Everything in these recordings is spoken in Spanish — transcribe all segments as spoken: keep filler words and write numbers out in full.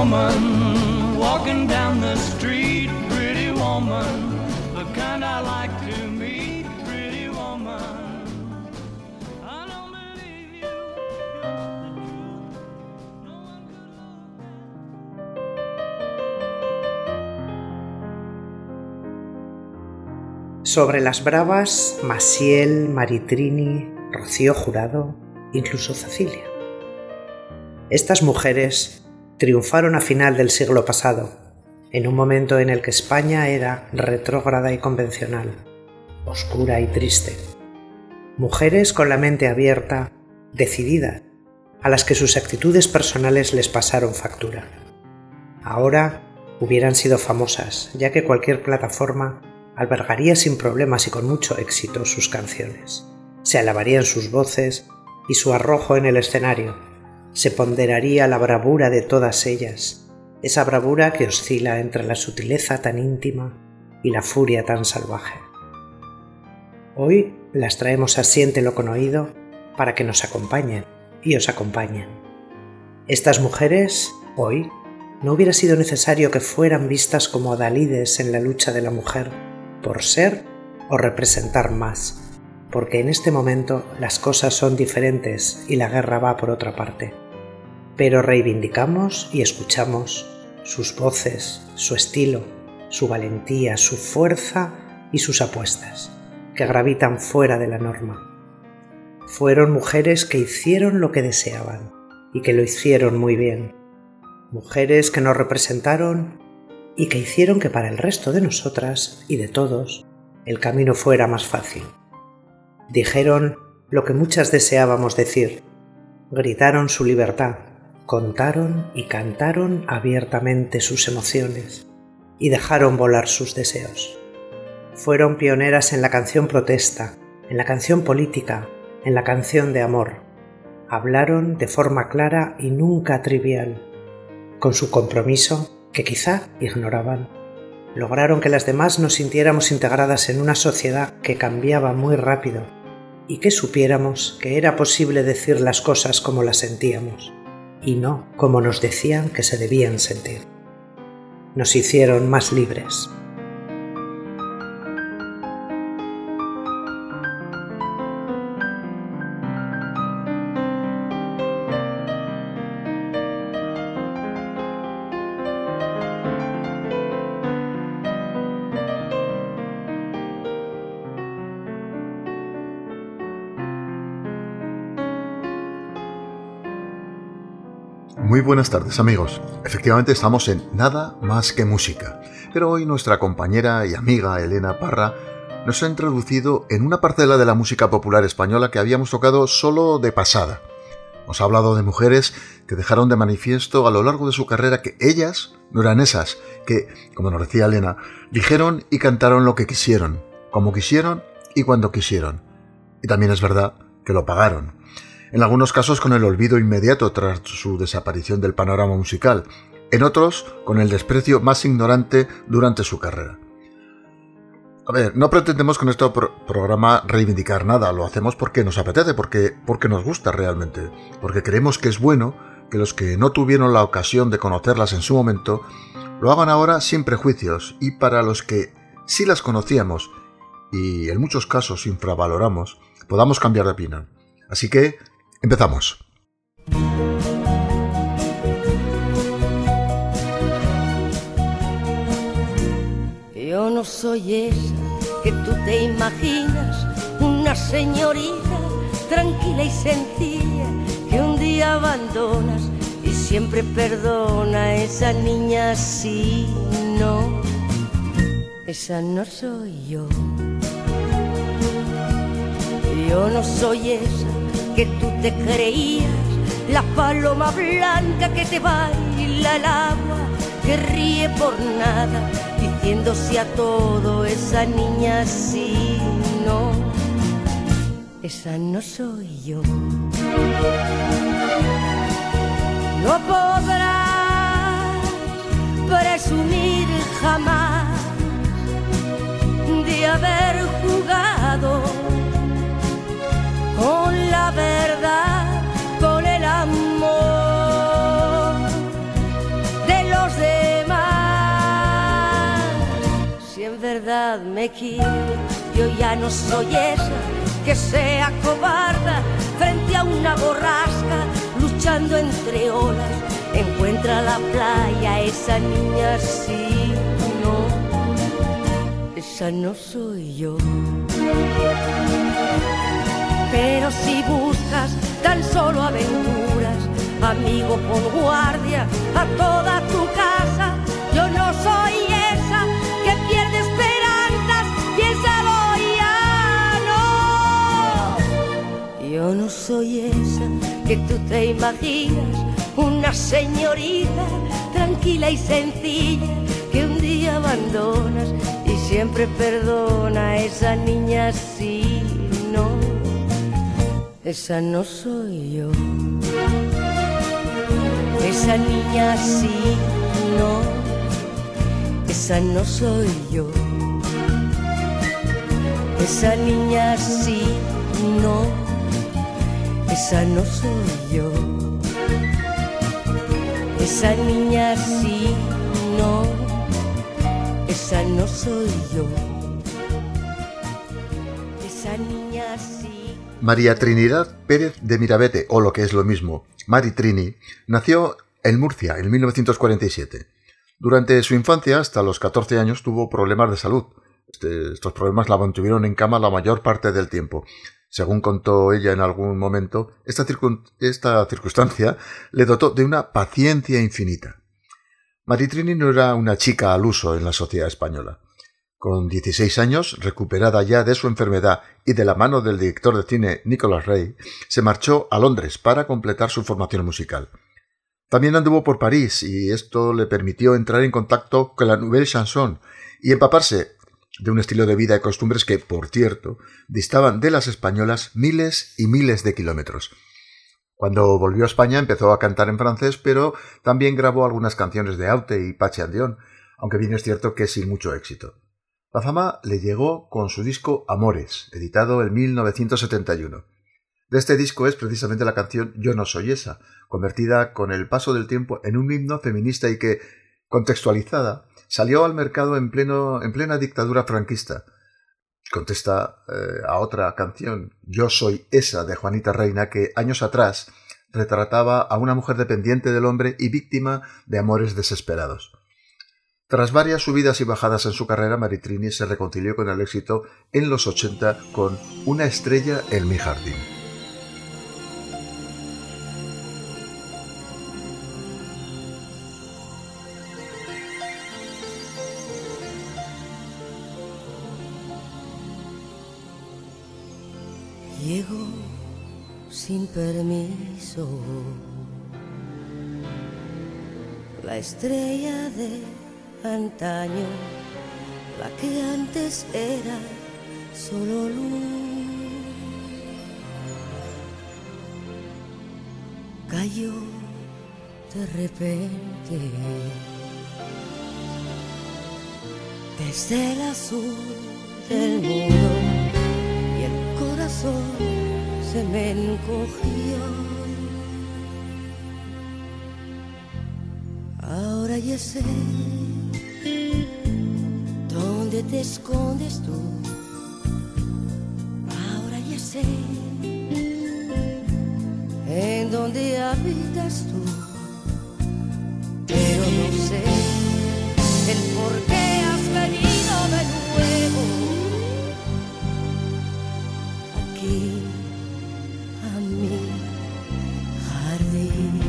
woman walking down the street, pretty woman, the kind I like to meet, pretty woman. I don't believe you got the truth. No one could love that. Sobre las bravas, Maciel, Maritrini, Rocío Jurado, incluso Cecilia. Estas mujeres triunfaron a final del siglo pasado, en un momento en el que España era retrógrada y convencional, oscura y triste. Mujeres con la mente abierta, decididas, a las que sus actitudes personales les pasaron factura. Ahora hubieran sido famosas, ya que cualquier plataforma albergaría sin problemas y con mucho éxito sus canciones. Se alabarían sus voces y su arrojo en el escenario. Se ponderaría la bravura de todas ellas, esa bravura que oscila entre la sutileza tan íntima y la furia tan salvaje. Hoy las traemos a Siéntelo con Oído para que nos acompañen y os acompañen. Estas mujeres, hoy, no hubiera sido necesario que fueran vistas como adalides en la lucha de la mujer por ser o representar más, porque en este momento las cosas son diferentes y la guerra va por otra parte. Pero reivindicamos y escuchamos sus voces, su estilo, su valentía, su fuerza y sus apuestas, que gravitan fuera de la norma. Fueron mujeres que hicieron lo que deseaban y que lo hicieron muy bien. Mujeres que nos representaron y que hicieron que para el resto de nosotras y de todos el camino fuera más fácil. Dijeron lo que muchas deseábamos decir, gritaron su libertad, contaron y cantaron abiertamente sus emociones y dejaron volar sus deseos. Fueron pioneras en la canción protesta, en la canción política, en la canción de amor. Hablaron de forma clara y nunca trivial. Con su compromiso, que quizá ignoraban, lograron que las demás nos sintiéramos integradas en una sociedad que cambiaba muy rápido y que supiéramos que era posible decir las cosas como las sentíamos y no como nos decían que se debían sentir. Nos hicieron más libres. Muy buenas tardes, amigos. Efectivamente estamos en Nada más que música, pero hoy nuestra compañera y amiga Elena Parra nos ha introducido en una parcela de la música popular española que habíamos tocado solo de pasada. Nos ha hablado de mujeres que dejaron de manifiesto a lo largo de su carrera que ellas no eran esas, que, como nos decía Elena, dijeron y cantaron lo que quisieron, como quisieron y cuando quisieron. Y también es verdad que lo pagaron. En algunos casos con el olvido inmediato tras su desaparición del panorama musical, en otros con el desprecio más ignorante durante su carrera. A ver, no pretendemos con este pro- programa reivindicar nada, lo hacemos porque nos apetece, porque, porque nos gusta realmente, porque creemos que es bueno que los que no tuvieron la ocasión de conocerlas en su momento, lo hagan ahora sin prejuicios, y para los que sí las conocíamos, y en muchos casos infravaloramos, podamos cambiar de opinión. Así que, empezamos. Yo no soy esa que tú te imaginas, una señorita tranquila y sencilla que un día abandonas y siempre perdona. Esa niña sí, no, esa no soy yo. Yo no soy esa que tú te creías, la paloma blanca que te baila el agua, que ríe por nada, diciéndose a todo. Esa niña sí, no, esa no soy yo. No podrás presumir jamás de haber jugado con la verdad, con el amor, de me quiere. Yo ya no soy esa que sea cobarda frente a una borrasca, luchando entre olas. Encuentra la playa, esa niña sí, no, esa no soy yo. Pero si buscas tan solo aventuras, amigo, pon guardia a toda tu casa. Yo no soy esa que pierde esperanzas, piénsalo ya, no. Yo no soy esa que tú te imaginas, una señorita tranquila y sencilla que un día abandonas y siempre perdona. Esa niña sí, no, esa no soy yo. Esa niña sí, no, esa no soy yo. Esa niña sí, no, esa no soy yo. Esa niña sí, no, esa no soy yo. Esa niña sí. María Trinidad Pérez de Mirabete, o lo que es lo mismo, Mari Trini, nació en Murcia en mil novecientos cuarenta y siete. Durante su infancia, hasta los catorce años, tuvo problemas de salud. Este, estos problemas la mantuvieron en cama la mayor parte del tiempo. Según contó ella en algún momento, esta, circun- esta circunstancia le dotó de una paciencia infinita. Mari Trini no era una chica al uso en la sociedad española. Con dieciséis años, recuperada ya de su enfermedad y de la mano del director de cine Nicholas Ray, se marchó a Londres para completar su formación musical. También anduvo por París y esto le permitió entrar en contacto con la Nouvelle Chanson y empaparse de un estilo de vida y costumbres que, por cierto, distaban de las españolas miles y miles de kilómetros. Cuando volvió a España empezó a cantar en francés, pero también grabó algunas canciones de Aute y Pachi Andión, aunque bien es cierto que sin mucho éxito. La fama le llegó con su disco Amores, editado en mil novecientos setenta y uno. De este disco es precisamente la canción Yo no soy esa, convertida con el paso del tiempo en un himno feminista y que, contextualizada, salió al mercado en, pleno, en plena dictadura franquista. Contesta eh, a otra canción, Yo soy esa, de Juanita Reina, que años atrás retrataba a una mujer dependiente del hombre y víctima de amores desesperados. Tras varias subidas y bajadas en su carrera, Mari Trini se reconcilió con el éxito en los ochenta con Una estrella en mi jardín. Llegó sin permiso la estrella de antaño, la que antes era solo luz, cayó de repente desde el azul del mundo y el corazón se me encogió. Ahora ya sé dónde te escondes tú. Ahora ya sé en dónde habitas tú. Pero no sé el por qué has venido de nuevo aquí a mi jardín.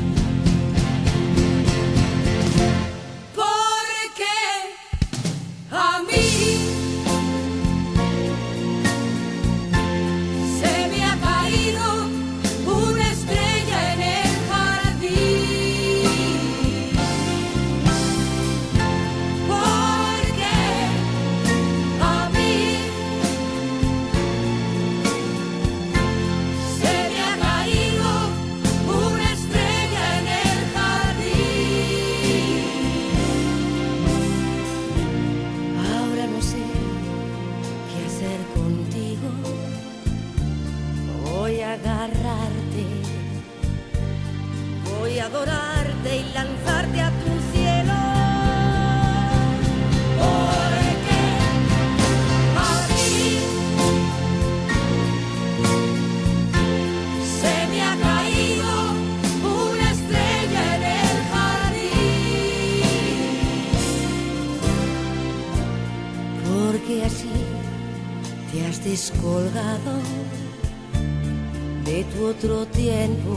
Adorarte y lanzarte a tu cielo, porque descolgado de tu otro tiempo,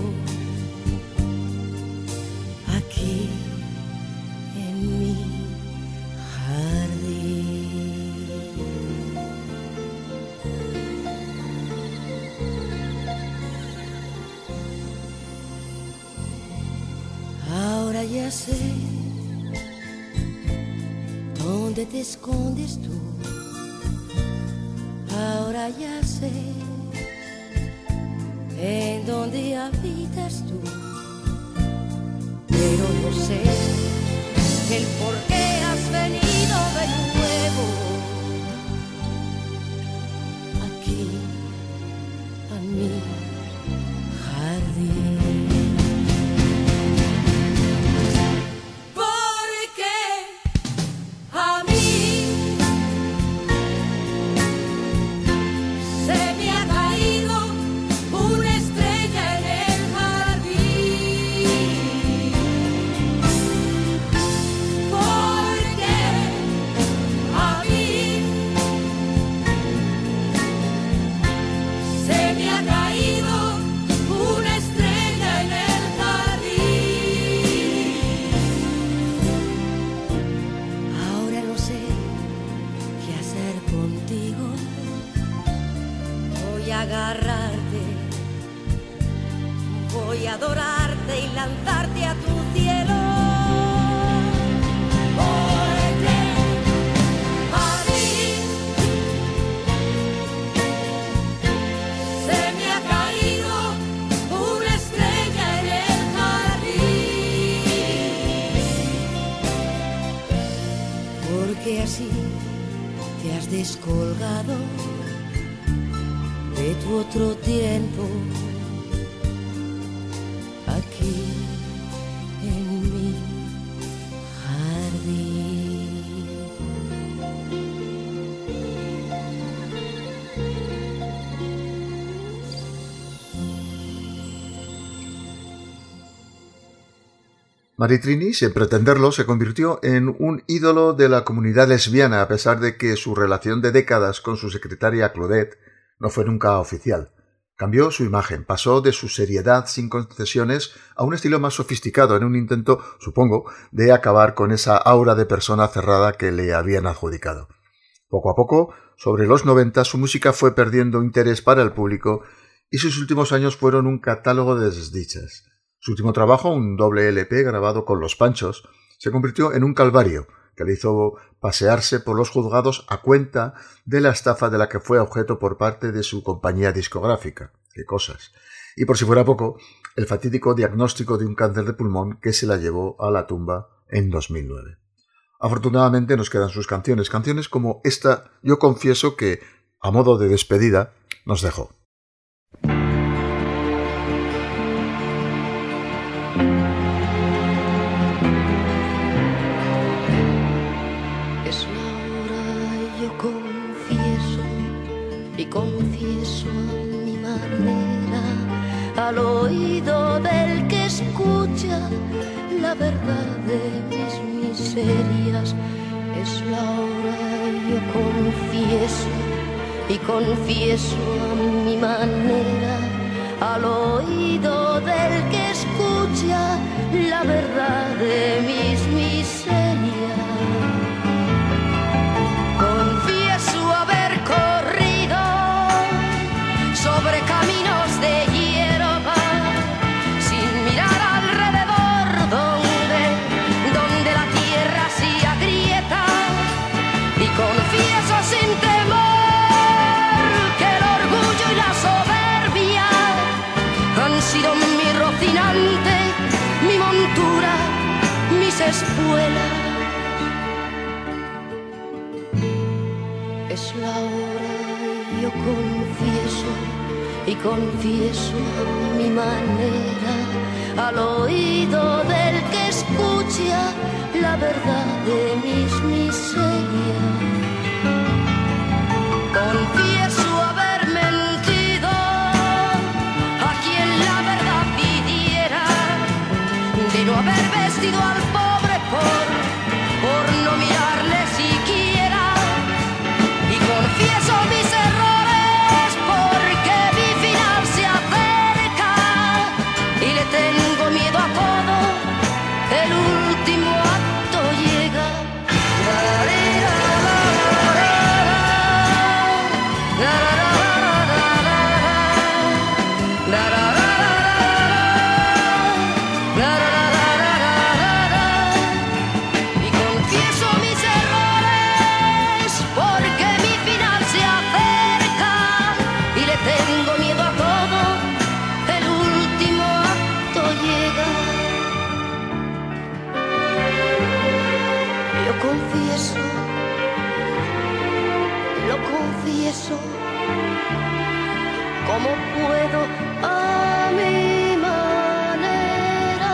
aquí en mi jardín. Ahora ya sé dónde te escondes tú. Ahora ya sé en dónde habitas tú, pero no sé el por qué has venido de nuevo aquí a mi jardín. Agarrarte, voy a adorarte y lanzarte a tu cielo, porque a mí se me ha caído una estrella en el jardín, porque así te has descolgado de tu otro tiempo, aquí en mi jardín. Maritrini, sin pretenderlo, se convirtió en un ídolo de la comunidad lesbiana, a pesar de que su relación de décadas con su secretaria Claudette no fue nunca oficial. Cambió su imagen, pasó de su seriedad sin concesiones a un estilo más sofisticado en un intento, supongo, de acabar con esa aura de persona cerrada que le habían adjudicado. Poco a poco, sobre los noventa, su música fue perdiendo interés para el público y sus últimos años fueron un catálogo de desdichas. Su último trabajo, un doble L P grabado con Los Panchos, se convirtió en un calvario que le hizo pasearse por los juzgados a cuenta de la estafa de la que fue objeto por parte de su compañía discográfica. ¡Qué cosas! Y por si fuera poco, el fatídico diagnóstico de un cáncer de pulmón que se la llevó a la tumba en dos mil nueve. Afortunadamente nos quedan sus canciones, canciones como esta, Yo confieso, que, a modo de despedida, nos dejó. Confieso a mi manera, al oído del que escucha la verdad de mis miserias. Es la hora, yo confieso, y confieso a mi manera, al oído del que escucha la verdad de mis miserias. Confieso haber corrido sobre caminos de hierba, sin mirar alrededor, donde, donde la tierra se agrieta. Y confieso sin temor que el orgullo y la soberbia han sido mi rocinante, mi montura, mis espuelas. Es la hora, yo confieso, y confieso a mi manera, al oído del que escucha la verdad de mis miserias. Confieso haber mentido a quien la verdad pidiera, de no haber vestido al pobre por, por no mirarle siquiera. Y confieso mis errores confieso, lo confieso, como puedo a mi manera.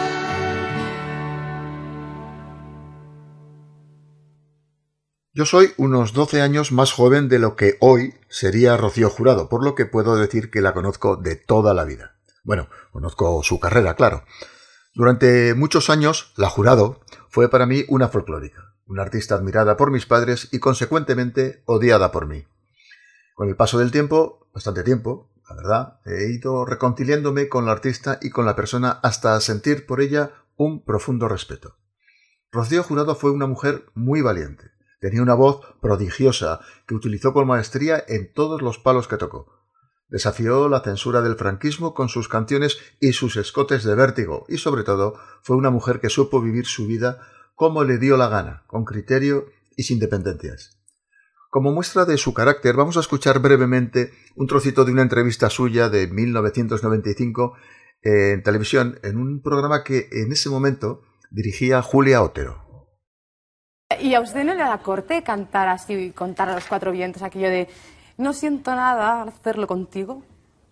Yo soy unos doce años más joven de lo que hoy sería Rocío Jurado, por lo que puedo decir que la conozco de toda la vida. Bueno, conozco su carrera, claro. Durante muchos años, la Jurado fue para mí una folclórica, una artista admirada por mis padres y consecuentemente odiada por mí. Con el paso del tiempo, bastante tiempo, la verdad, he ido reconciliándome con la artista y con la persona hasta sentir por ella un profundo respeto. Rocío Jurado fue una mujer muy valiente. Tenía una voz prodigiosa que utilizó con maestría en todos los palos que tocó. Desafió la censura del franquismo con sus canciones y sus escotes de vértigo y, sobre todo, fue una mujer que supo vivir su vida como le dio la gana, con criterio y sin dependencias. Como muestra de su carácter, vamos a escuchar brevemente un trocito de una entrevista suya de mil novecientos noventa y cinco en televisión, en un programa que en ese momento dirigía Julia Otero. ¿Y a usted no le da corte cantar así, contar a los cuatro vientos aquello de no siento nada al hacerlo contigo?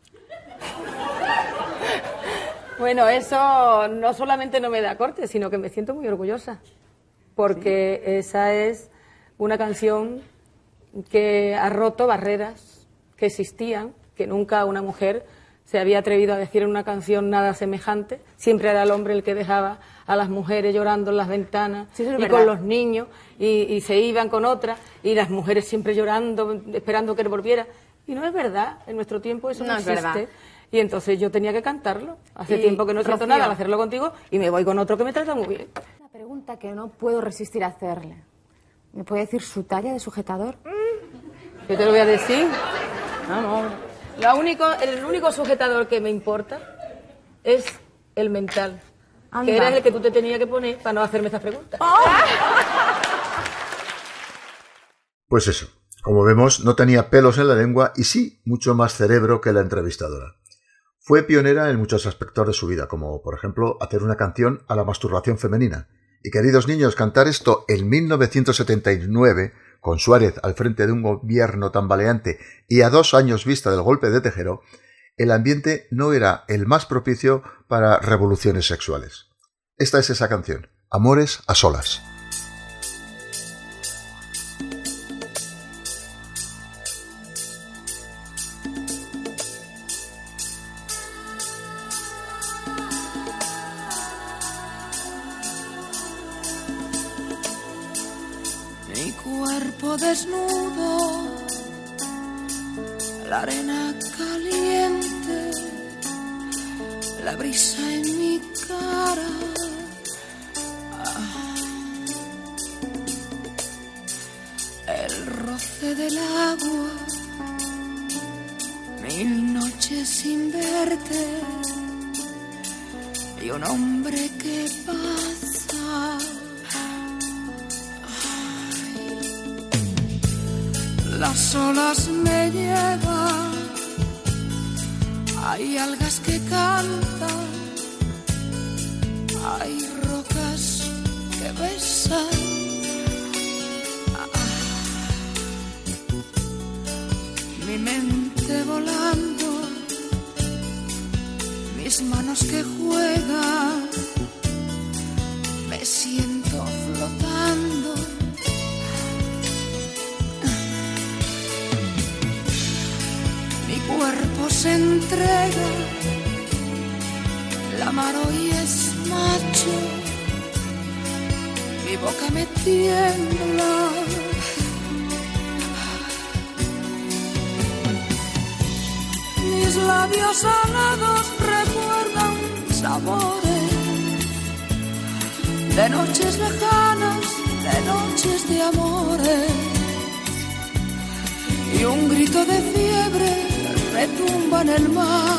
Bueno, eso no solamente no me da corte, sino que me siento muy orgullosa, porque ¿sí? Esa es una canción que ha roto barreras que existían, que nunca una mujer se había atrevido a decir en una canción nada semejante. Siempre era el hombre el que dejaba a las mujeres llorando en las ventanas, sí, y verdad, con los niños, y, y se iban con otras, y las mujeres siempre llorando, esperando que volviera. Y no es verdad, en nuestro tiempo eso no, no existe. Verdad. Y entonces yo tenía que cantarlo. Hace y, tiempo que no trato nada al hacerlo contigo, y me voy con otro que me trata muy bien. Una pregunta que no puedo resistir a hacerle. ¿Me puede decir su talla de sujetador? ¿Qué te lo voy a decir? No, no. Lo único, el único sujetador que me importa es el mental. Anda. Que era el que tú te tenías que poner para no hacerme estas preguntas. ¡Oh! Pues eso, como vemos, no tenía pelos en la lengua y sí mucho más cerebro que la entrevistadora. Fue pionera en muchos aspectos de su vida, como por ejemplo hacer una canción a la masturbación femenina. Y queridos niños, cantar esto en mil novecientos setenta y nueve, con Suárez al frente de un gobierno tambaleante y a dos años vista del golpe de Tejero, el ambiente no era el más propicio para revoluciones sexuales. Esta es esa canción, Amores a solas. Mi cuerpo desnudo, la arena caliente, la brisa en mi cara, ah, el roce del agua, mil noches sin verte y un hombre que pasa. Las olas me llevan, hay algas que cantan, hay rocas que besan. Ah, mi mente volando, mis manos que juegan, me siento flotando. Mi cuerpo se entrega, la mar hoy es macho, mi boca me tiembla. Mis labios salados recuerdan sabores de noches lejanas, de noches de amores, y un grito de fiebre retumba en el mar.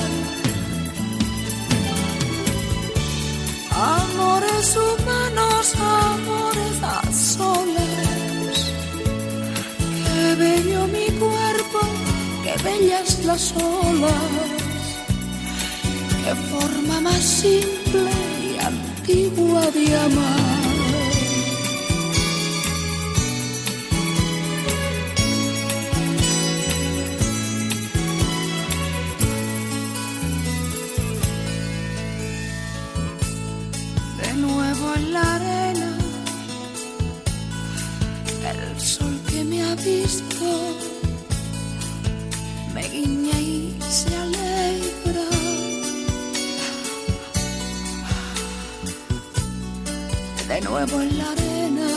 Amores humanos, amores a solas. Qué bello mi cuerpo, qué bellas las olas. Qué forma más simple y antigua de amar. en la arena, el sol que me ha visto me guiña y se alegra. De nuevo en la arena,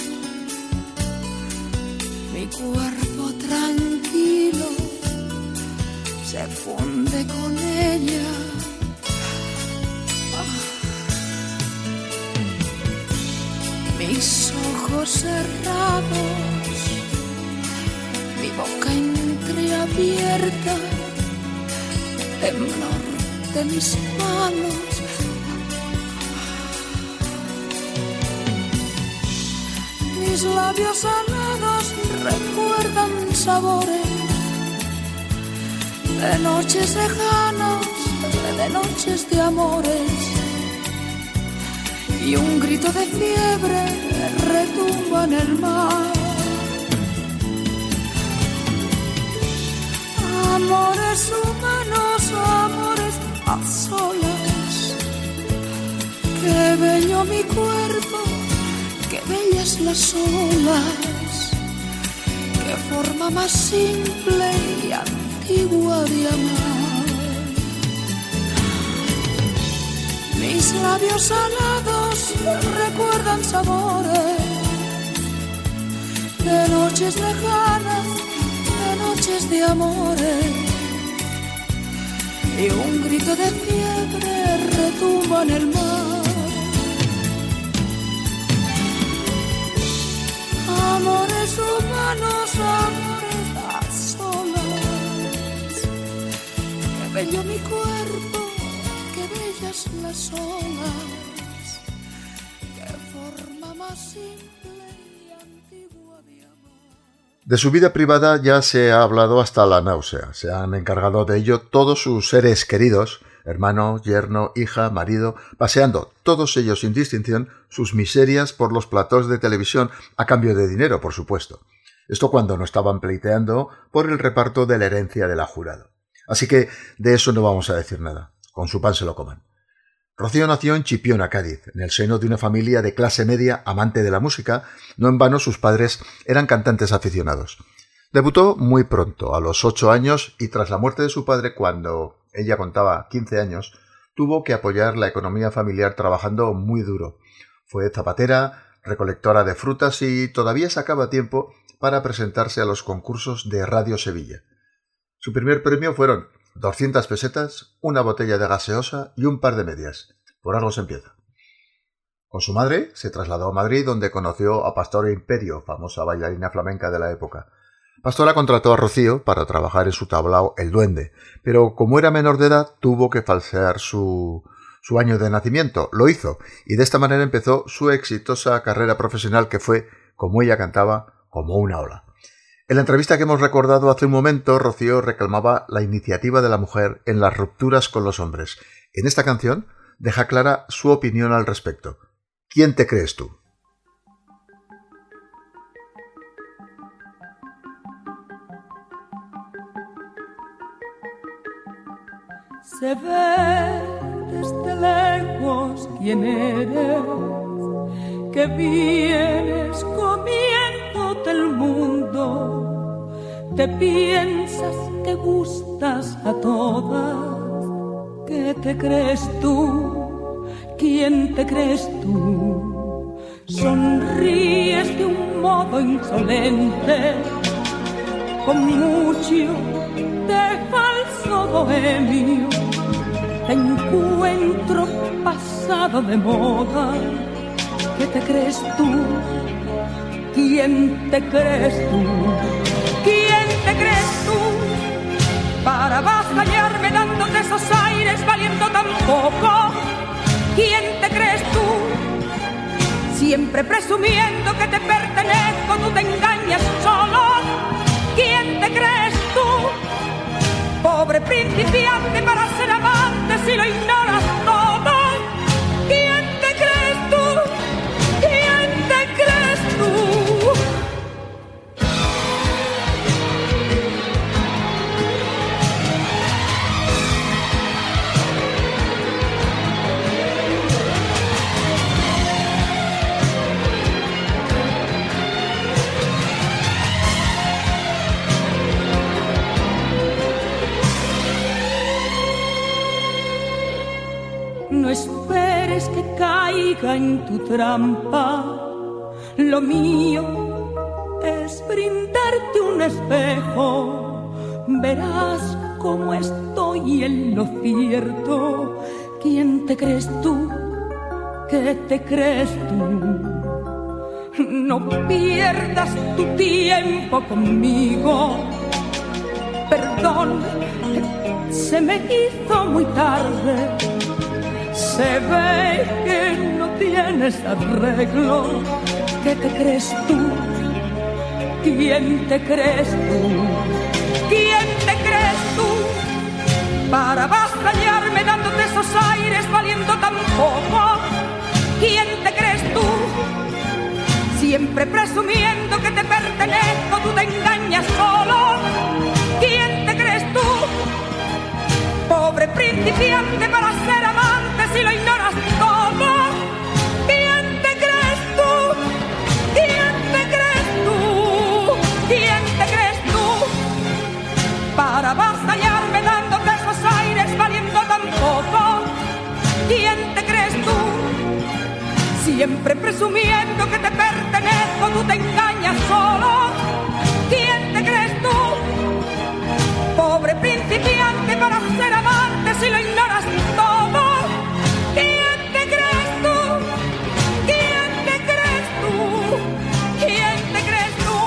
mi cuerpo tranquilo se funde con ella. Mis ojos cerrados, mi boca entreabierta, temblor de mis manos. Mis labios salados recuerdan sabores de noches lejanas, de noches de amores. Y un grito de fiebre retumba en el mar. Amores humanos, amores a solas. Qué bello mi cuerpo, qué bellas las olas. Qué forma más simple y antigua de amar. Mis labios salados recuerdan sabores de noches lejanas, de noches de amores. Y un grito de fiebre retumba en el mar. Amores humanos, amores a solas. Qué bello mi cuerpo, las olas, qué forma más simple y antigua de amar. De su vida privada ya se ha hablado hasta la náusea. Se han encargado de ello todos sus seres queridos, hermano, yerno, hija, marido, paseando, todos ellos sin distinción, sus miserias por los platós de televisión a cambio de dinero, por supuesto. Esto cuando no estaban pleiteando por el reparto de la herencia de la Jurado. Así que de eso no vamos a decir nada. Con su pan se lo coman. Rocío nació en Chipiona, Cádiz, en el seno de una familia de clase media amante de la música. No en vano sus padres eran cantantes aficionados. Debutó muy pronto, a los ocho años, y tras la muerte de su padre, cuando ella contaba quince años, tuvo que apoyar la economía familiar trabajando muy duro. Fue zapatera, recolectora de frutas y todavía sacaba tiempo para presentarse a los concursos de Radio Sevilla. Su primer premio fueron doscientas pesetas, una botella de gaseosa y un par de medias. Por algo se empieza. Con su madre se trasladó a Madrid, donde conoció a Pastora Imperio, famosa bailarina flamenca de la época. Pastora contrató a Rocío para trabajar en su tablao El Duende, pero como era menor de edad tuvo que falsear su, su año de nacimiento. Lo hizo, y de esta manera empezó su exitosa carrera profesional que fue, como ella cantaba, como una ola. En la entrevista que hemos recordado hace un momento, Rocío reclamaba la iniciativa de la mujer en las rupturas con los hombres. En esta canción deja clara su opinión al respecto. ¿Quién te crees tú? Se ve desde lejos quién eres, que vienes comiéndote el mundo. Te piensas que gustas a todas. ¿Qué te crees tú? ¿Quién te crees tú? Sonríes de un modo insolente, con mucho de falso bohemio. Te encuentro pasado de moda. ¿Qué te crees tú? ¿Quién te crees tú? ¿Quién te crees tú? Para avasallarme dándote esos aires valiendo tan poco. ¿Quién te crees tú? Siempre presumiendo que te pertenezco, tú te engañas solo. ¿Quién te crees tú? Pobre principiante para ser amante si lo ignoras todo. ¿Quién te crees tú? ¿Quién te crees tú? caiga en tu trampa. Lo mío es brindarte un espejo, verás cómo estoy en lo cierto. ¿Quién te crees tú? ¿Qué te crees tú? No pierdas tu tiempo conmigo. Perdón, se me hizo muy tarde. Se ve que no tienes arreglo. ¿Qué te crees tú? ¿Quién te crees tú? ¿Quién te crees tú? Para avasallarme dándote esos aires valiendo tan poco. ¿Quién te crees tú? Siempre presumiendo que te pertenezco, tú te engañas solo. ¿Quién te crees tú? Pobre principiante para ser amante si lo ignoras todo. ¿Quién te crees tú? ¿Quién te crees tú? ¿Quién te crees tú? Para avasallarme dándote esos aires valiendo tan poco. ¿Quién te crees tú? Siempre presumiendo que te pertenezco, tú te engañas solo. ¿Quién te crees tú? Pobre principiante para ser amante si lo ignoras todo. ¿Quién te crees tú? ¿Quién te crees tú? ¿Quién te crees tú?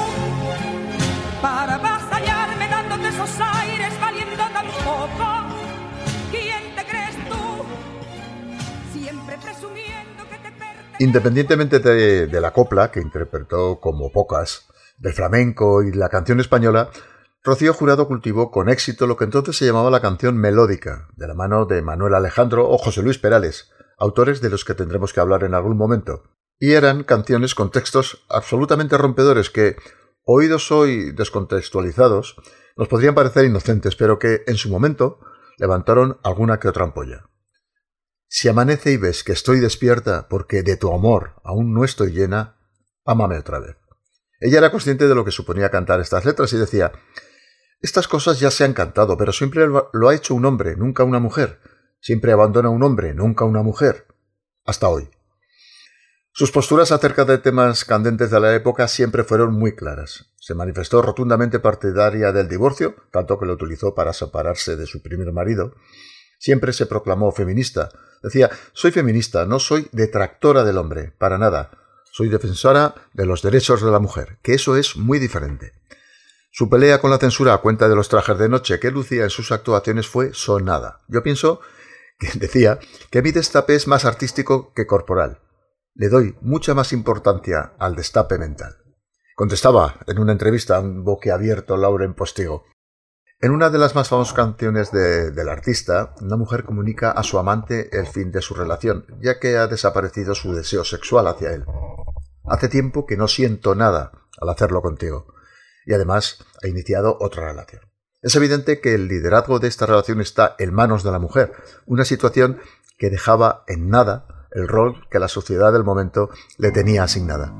Para avasallarme dándote esos aires valiendo tan poco. ¿Quién te crees tú? Siempre presumiendo que te pertenezco. Independientemente de, de la copla, que interpretó como pocas, del flamenco y la canción española, Rocío Jurado cultivó con éxito lo que entonces se llamaba la canción melódica, de la mano de Manuel Alejandro o José Luis Perales, autores de los que tendremos que hablar en algún momento. Y eran canciones con textos absolutamente rompedores que, oídos hoy descontextualizados, nos podrían parecer inocentes, pero que, en su momento, levantaron alguna que otra ampolla. Si amanece y ves que estoy despierta porque de tu amor aún no estoy llena, ámame otra vez. Ella era consciente de lo que suponía cantar estas letras y decía: estas cosas ya se han cantado, pero siempre lo ha hecho un hombre, nunca una mujer. Siempre abandona un hombre, nunca una mujer. Hasta hoy. Sus posturas acerca de temas candentes de la época siempre fueron muy claras. Se manifestó rotundamente partidaria del divorcio, tanto que lo utilizó para separarse de su primer marido. Siempre se proclamó feminista. Decía: soy feminista, no soy detractora del hombre, para nada. Soy defensora de los derechos de la mujer, que eso es muy diferente. Su pelea con la censura a cuenta de los trajes de noche que lucía en sus actuaciones fue sonada. Yo pienso, que decía, que mi destape es más artístico que corporal. Le doy mucha más importancia al destape mental. Contestaba en una entrevista a un boquiabierto Lauren Postigo. En una de las más famosas canciones de, del artista, una mujer comunica a su amante el fin de su relación, ya que ha desaparecido su deseo sexual hacia él. Hace tiempo que no siento nada al hacerlo contigo, y además ha iniciado otra relación. Es evidente que el liderazgo de esta relación está en manos de la mujer, una situación que dejaba en nada el rol que la sociedad del momento le tenía asignada.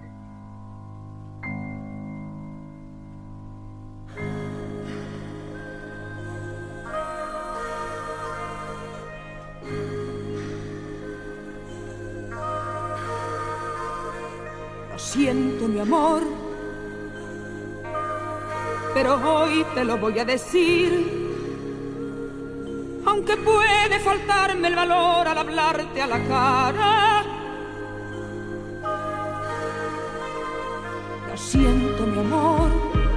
Lo siento, mi amor, pero hoy te lo voy a decir. Aunque puede faltarme el valor al hablarte a la cara. Lo siento, mi amor,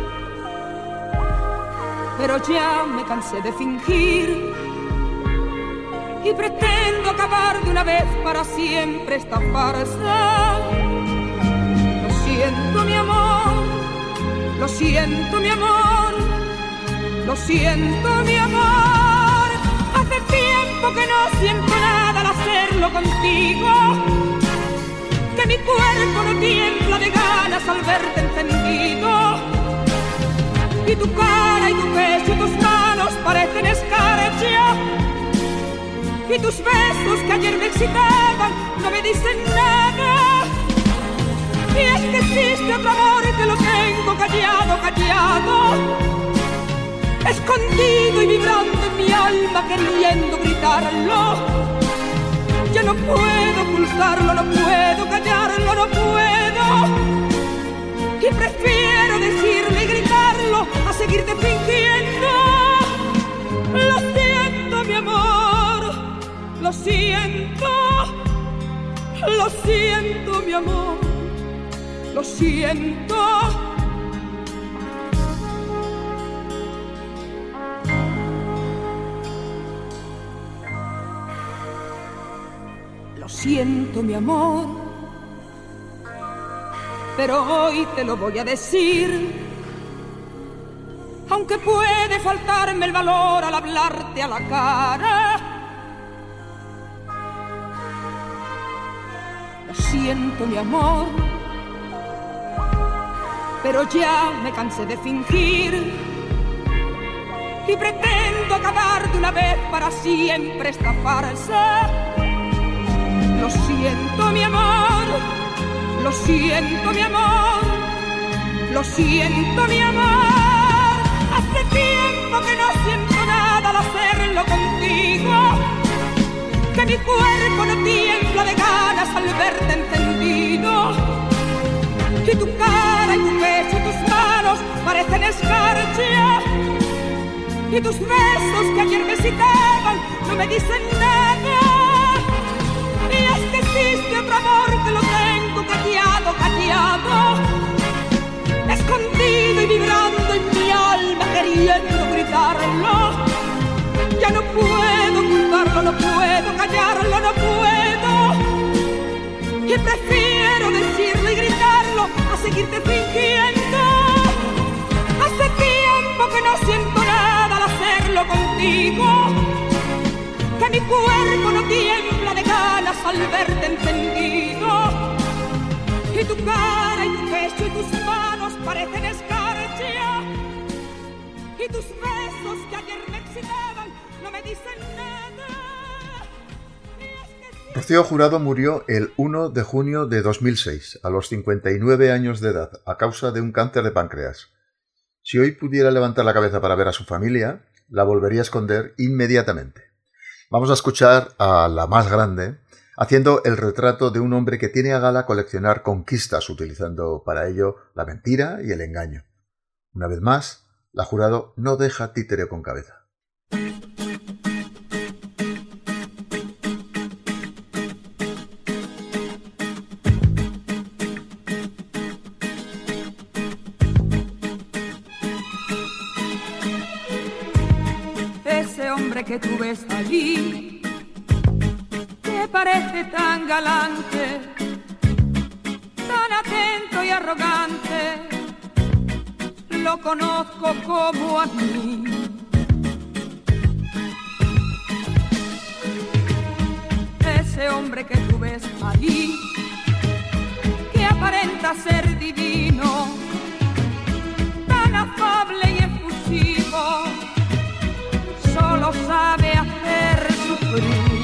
pero ya me cansé de fingir y pretendo acabar de una vez para siempre esta farsa. Lo siento, mi amor, lo siento, mi amor, lo siento, mi amor. Hace tiempo que no siento nada al hacerlo contigo, que mi cuerpo no tiembla de ganas al verte encendido. Y tu cara y tu pecho y tus manos parecen escarcha, y tus besos que ayer me excitaban no me dicen nada. Y es que existe otro amor que lo tengo callado, callado, escondido y vibrando en mi alma queriendo gritarlo. Ya no puedo ocultarlo, no puedo callarlo, no puedo. Y prefiero decirle y gritarlo a seguirte fingiendo. Lo siento, mi amor, lo siento. Lo siento, mi amor, lo siento. Lo siento, mi amor, pero hoy te lo voy a decir, aunque puede faltarme el valor al hablarte a la cara. Lo siento, mi amor, pero ya me cansé de fingir y pretendo acabar de una vez para siempre esta farsa. Lo siento, mi amor, lo siento, mi amor, lo siento, mi amor. Hace tiempo que no siento nada al hacerlo contigo, que mi cuerpo no tiembla de ganas al verte encendido. Y tu cara y tu pecho y tus manos parecen escarcha, y tus besos que ayer me excitaban no me dicen nada. Y es que existe otro amor que lo tengo callado, callado, escondido y vibrando en mi alma queriendo gritarlo. Ya no puedo ocultarlo, no puedo callarlo, no puedo. Y prefiero decirlo y gritarlo a seguirte fingiendo. Hace tiempo que no siento nada al hacerlo contigo, que mi cuerpo no tiembla de ganas al verte encendido. Y tu cara y tu pecho y tus manos parecen escarcha, y tus besos que ayer me excitaban no me dicen nada. Rocío Jurado murió el uno de junio de dos mil seis, a los cincuenta y nueve años de edad, a causa de un cáncer de páncreas. Si hoy pudiera levantar la cabeza para ver a su familia, la volvería a esconder inmediatamente. Vamos a escuchar a la más grande haciendo el retrato de un hombre que tiene a gala coleccionar conquistas, utilizando para ello la mentira y el engaño. Una vez más, la Jurado no deja títere con cabeza. Ese hombre que tú ves allí, que parece tan galante, tan atento y arrogante, lo conozco como a mí. Ese hombre que tú ves allí, que aparenta ser divino, tan afable y efusivo, solo sabe hacer sufrir.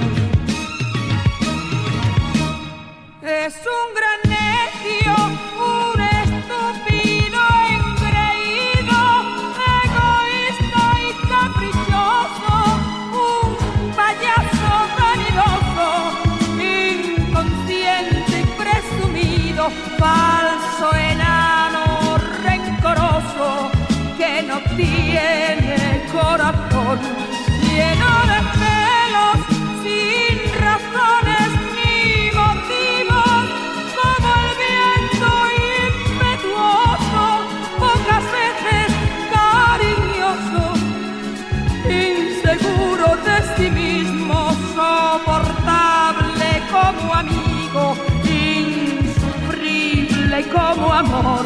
Es un gran necio, un estúpido engreído, egoísta y caprichoso, un payaso vanidoso, inconsciente y presumido, falso enano rencoroso, que no tiene corazón, lleno de celos, sin razones ni motivos, como el viento impetuoso, pocas veces cariñoso, inseguro de sí mismo, soportable como amigo, insufrible como amor.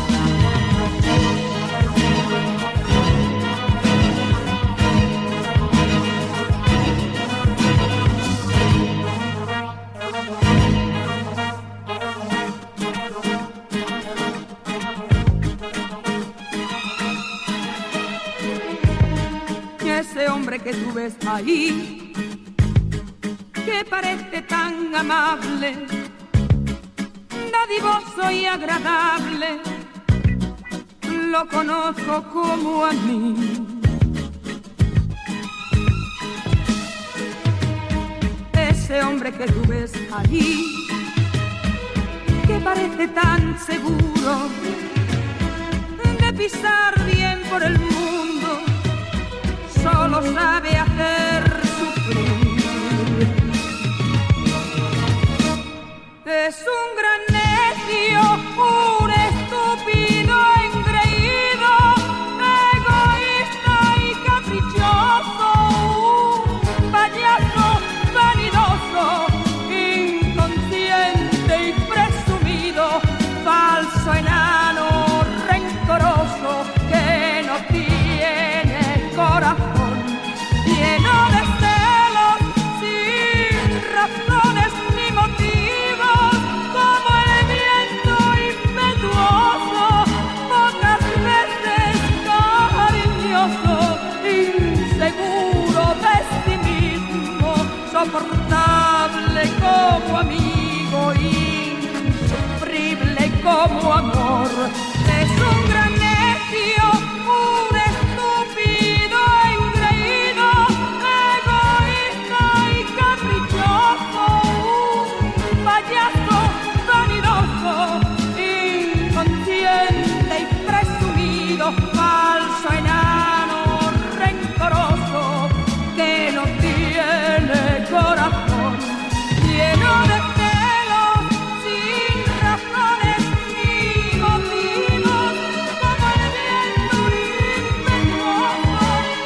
Ese hombre que tú ves ahí, que parece tan amable, dadivoso y agradable, lo conozco como a mí. ese hombre que tú ves allí, que parece tan seguro de pisar bien por el mundo, solo sabe hacer sufrir. Es un gran necio, un estúpido engreído, egoísta y caprichoso, un payaso vanidoso, inconsciente y presumido, falso enano rencoroso que no tiene corazón, lleno de celos sin razones ni motivos, como el viento impetuoso, pocas veces cariñoso, inseguro de sí mismo, soportable como amigo, insufrible como amor. Es un gran necio, un estúpido engreído, egoísta y caprichoso, un payaso vanidoso, inconsciente y presumido, falso enano rencoroso que no tiene corazón, lleno de celos sin razones ni motivos, como el viento impetuoso.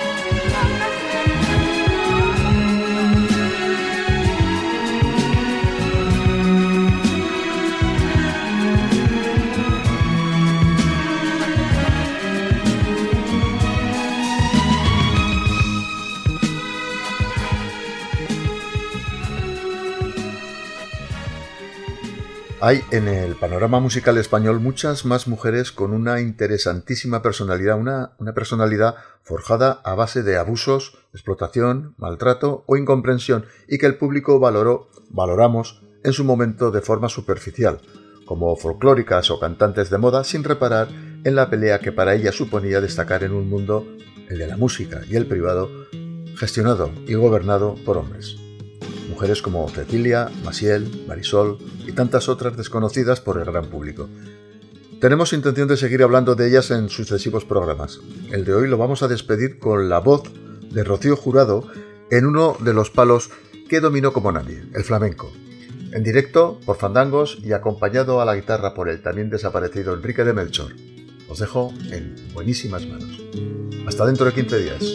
Hay en el panorama musical español muchas más mujeres con una interesantísima personalidad, una, una personalidad forjada a base de abusos, explotación, maltrato o incomprensión, y que el público valoró, valoramos en su momento de forma superficial, como folclóricas o cantantes de moda, sin reparar en la pelea que para ella suponía destacar en un mundo, el de la música y el privado, gestionado y gobernado por hombres. Mujeres como Cecilia, Maciel, Marisol y tantas otras desconocidas por el gran público. Tenemos intención de seguir hablando de ellas en sucesivos programas. El de hoy lo vamos a despedir con la voz de Rocío Jurado en uno de los palos que dominó como nadie, el flamenco. En directo, por fandangos y acompañado a la guitarra por el también desaparecido Enrique de Melchor. Os dejo en buenísimas manos. Hasta dentro de quince días.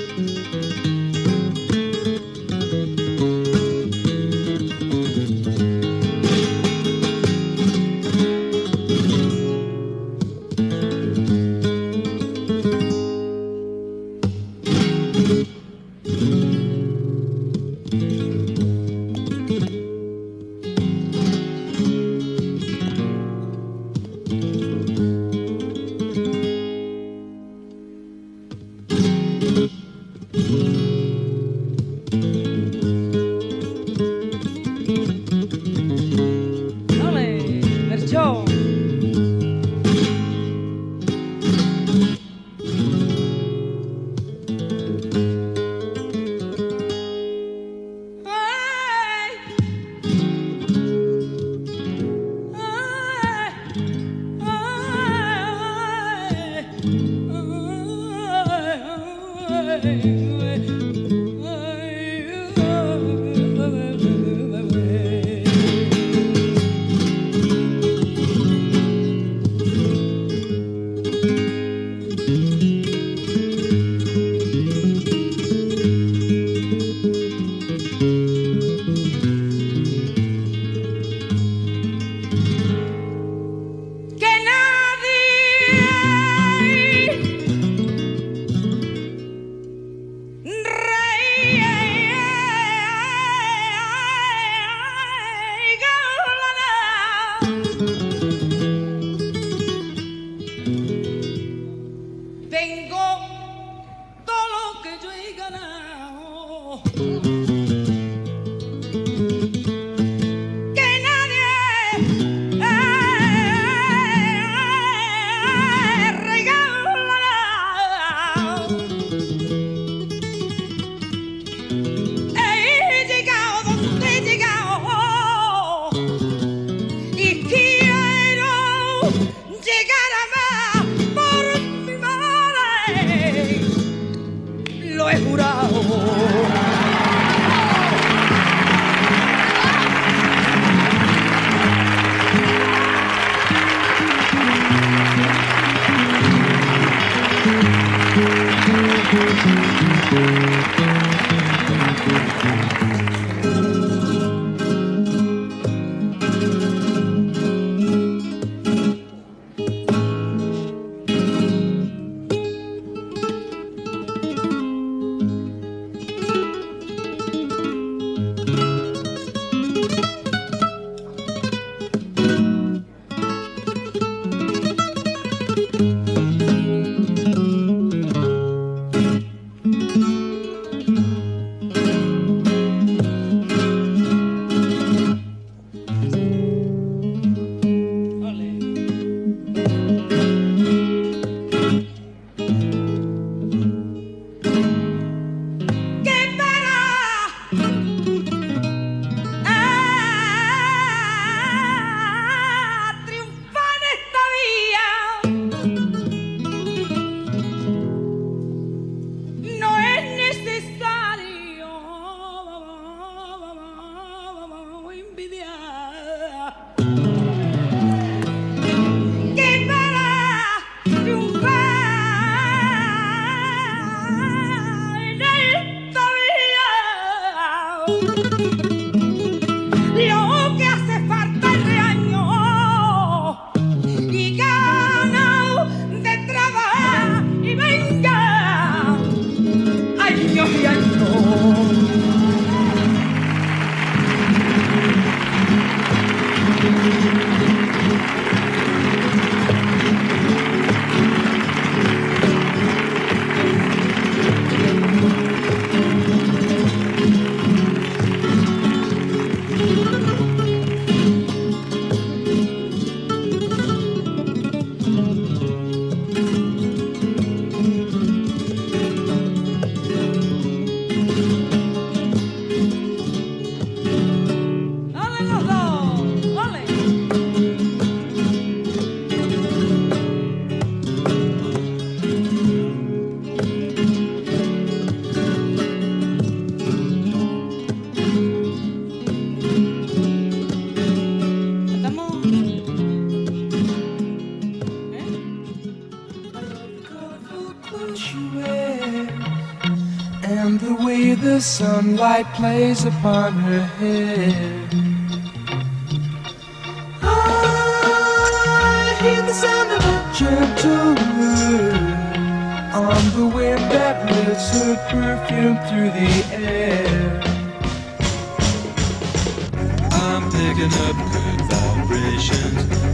Mm-hmm. llegara más por mi madre, lo he jurado. And the way the sunlight plays upon her hair, I hear the sound of a gentle word on the wind that lifts her perfume through the air. I'm picking up good vibrations